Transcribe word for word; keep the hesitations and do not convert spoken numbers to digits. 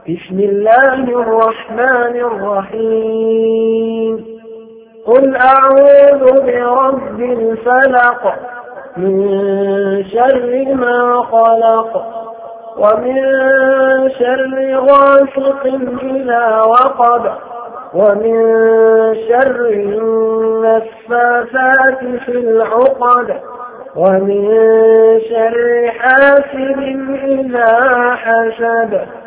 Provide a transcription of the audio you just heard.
بسم الله الرحمن الرحيم قل أعوذ برب الفلق من شر ما خلق ومن شر غاسق إذا وقب ومن شر النفاثات في العقد ومن شر حاسد إذا حسد